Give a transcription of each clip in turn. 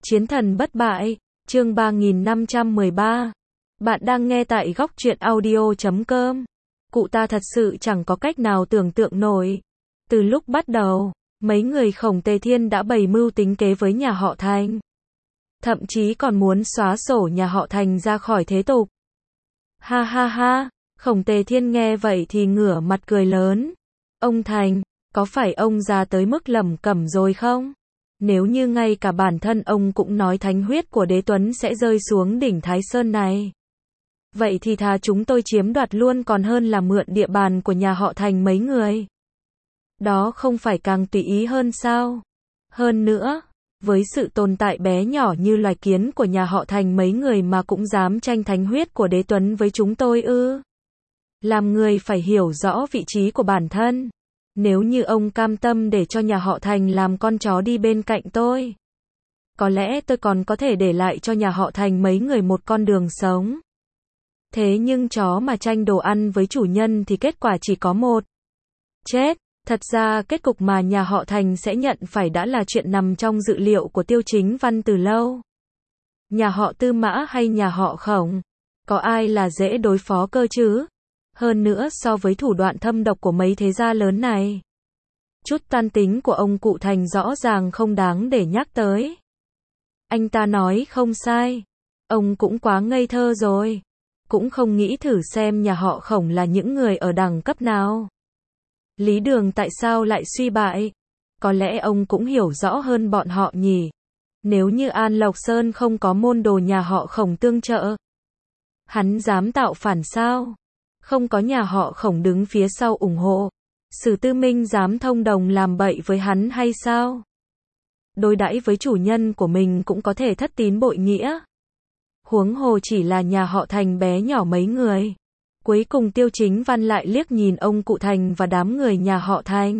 Chiến thần bất bại, chương 3513. Bạn đang nghe tại góc truyện audio.com. Cụ ta thật sự chẳng có cách nào tưởng tượng nổi. Từ lúc bắt đầu, mấy người Khổng Tề Thiên đã bày mưu tính kế với nhà họ Thành. Thậm chí còn muốn xóa sổ nhà họ Thành ra khỏi thế tục. Ha ha ha, Khổng Tề Thiên nghe vậy thì ngửa mặt cười lớn. Ông Thành, có phải ông già tới mức lẩm cẩm rồi không? Nếu như ngay cả bản thân ông cũng nói thánh huyết của Đế Tuấn sẽ rơi xuống đỉnh Thái Sơn này. Vậy thì thà chúng tôi chiếm đoạt luôn còn hơn là mượn địa bàn của nhà họ Thành mấy người. Đó không phải càng tùy ý hơn sao? Hơn nữa, với sự tồn tại bé nhỏ như loài kiến của nhà họ Thành mấy người mà cũng dám tranh thánh huyết của Đế Tuấn với chúng tôi ư? Làm người phải hiểu rõ vị trí của bản thân. Nếu như ông cam tâm để cho nhà họ Thành làm con chó đi bên cạnh tôi, có lẽ tôi còn có thể để lại cho nhà họ Thành mấy người một con đường sống. Thế nhưng chó mà tranh đồ ăn với chủ nhân thì kết quả chỉ có một. Chết, thật ra kết cục mà nhà họ Thành sẽ nhận phải đã là chuyện nằm trong dự liệu của Tiêu Chính Văn từ lâu. Nhà họ Tư Mã hay nhà họ Khổng, có ai là dễ đối phó cơ chứ? Hơn nữa so với thủ đoạn thâm độc của mấy thế gia lớn này, chút toan tính của ông cụ Thành rõ ràng không đáng để nhắc tới. Anh ta nói không sai, ông cũng quá ngây thơ rồi, cũng không nghĩ thử xem nhà họ Khổng là những người ở đẳng cấp nào. Lý Đường tại sao lại suy bại? Có lẽ ông cũng hiểu rõ hơn bọn họ nhỉ. Nếu như An Lộc Sơn không có môn đồ nhà họ Khổng tương trợ, hắn dám tạo phản sao? Không có nhà họ Khổng đứng phía sau ủng hộ, Sử Tư Minh dám thông đồng làm bậy với hắn hay sao? Đối đãi với chủ nhân của mình cũng có thể thất tín bội nghĩa. Huống hồ chỉ là nhà họ Thành bé nhỏ mấy người. Cuối cùng Tiêu Chính Văn lại liếc nhìn ông cụ Thành và đám người nhà họ Thành.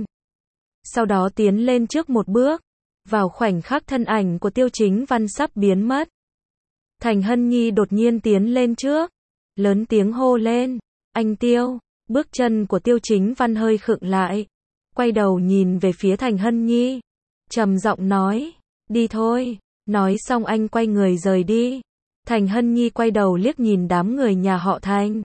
Sau đó tiến lên trước một bước. Vào khoảnh khắc thân ảnh của Tiêu Chính Văn sắp biến mất, Thành Hân Nhi đột nhiên tiến lên trước, lớn tiếng hô lên. Anh Tiêu, bước chân của Tiêu Chính Văn hơi khựng lại, quay đầu nhìn về phía Thành Hân Nhi, trầm giọng nói, đi thôi. Nói xong anh quay người rời đi. Thành Hân Nhi quay đầu liếc nhìn đám người nhà họ Thành,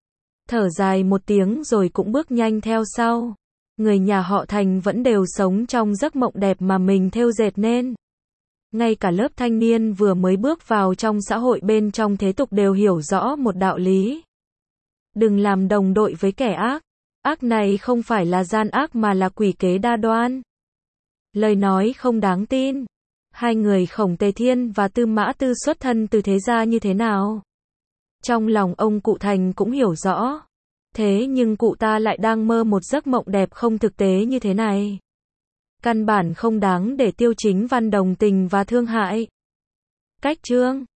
thở dài một tiếng rồi cũng bước nhanh theo sau. Người nhà họ Thành vẫn đều sống trong giấc mộng đẹp mà mình thêu dệt nên. Ngay cả lớp thanh niên vừa mới bước vào trong xã hội bên trong thế tục đều hiểu rõ một đạo lý. Đừng làm đồng đội với kẻ ác. Ác này không phải là gian ác mà là quỷ kế đa đoan. Lời nói không đáng tin. Hai người Khổng Tề Thiên và Tư Mã Tư xuất thân từ thế gia như thế nào? Trong lòng ông cụ Thành cũng hiểu rõ. Thế nhưng cụ ta lại đang mơ một giấc mộng đẹp không thực tế như thế này. Căn bản không đáng để Tiêu Chính Văn đồng tình và thương hại. Cách chương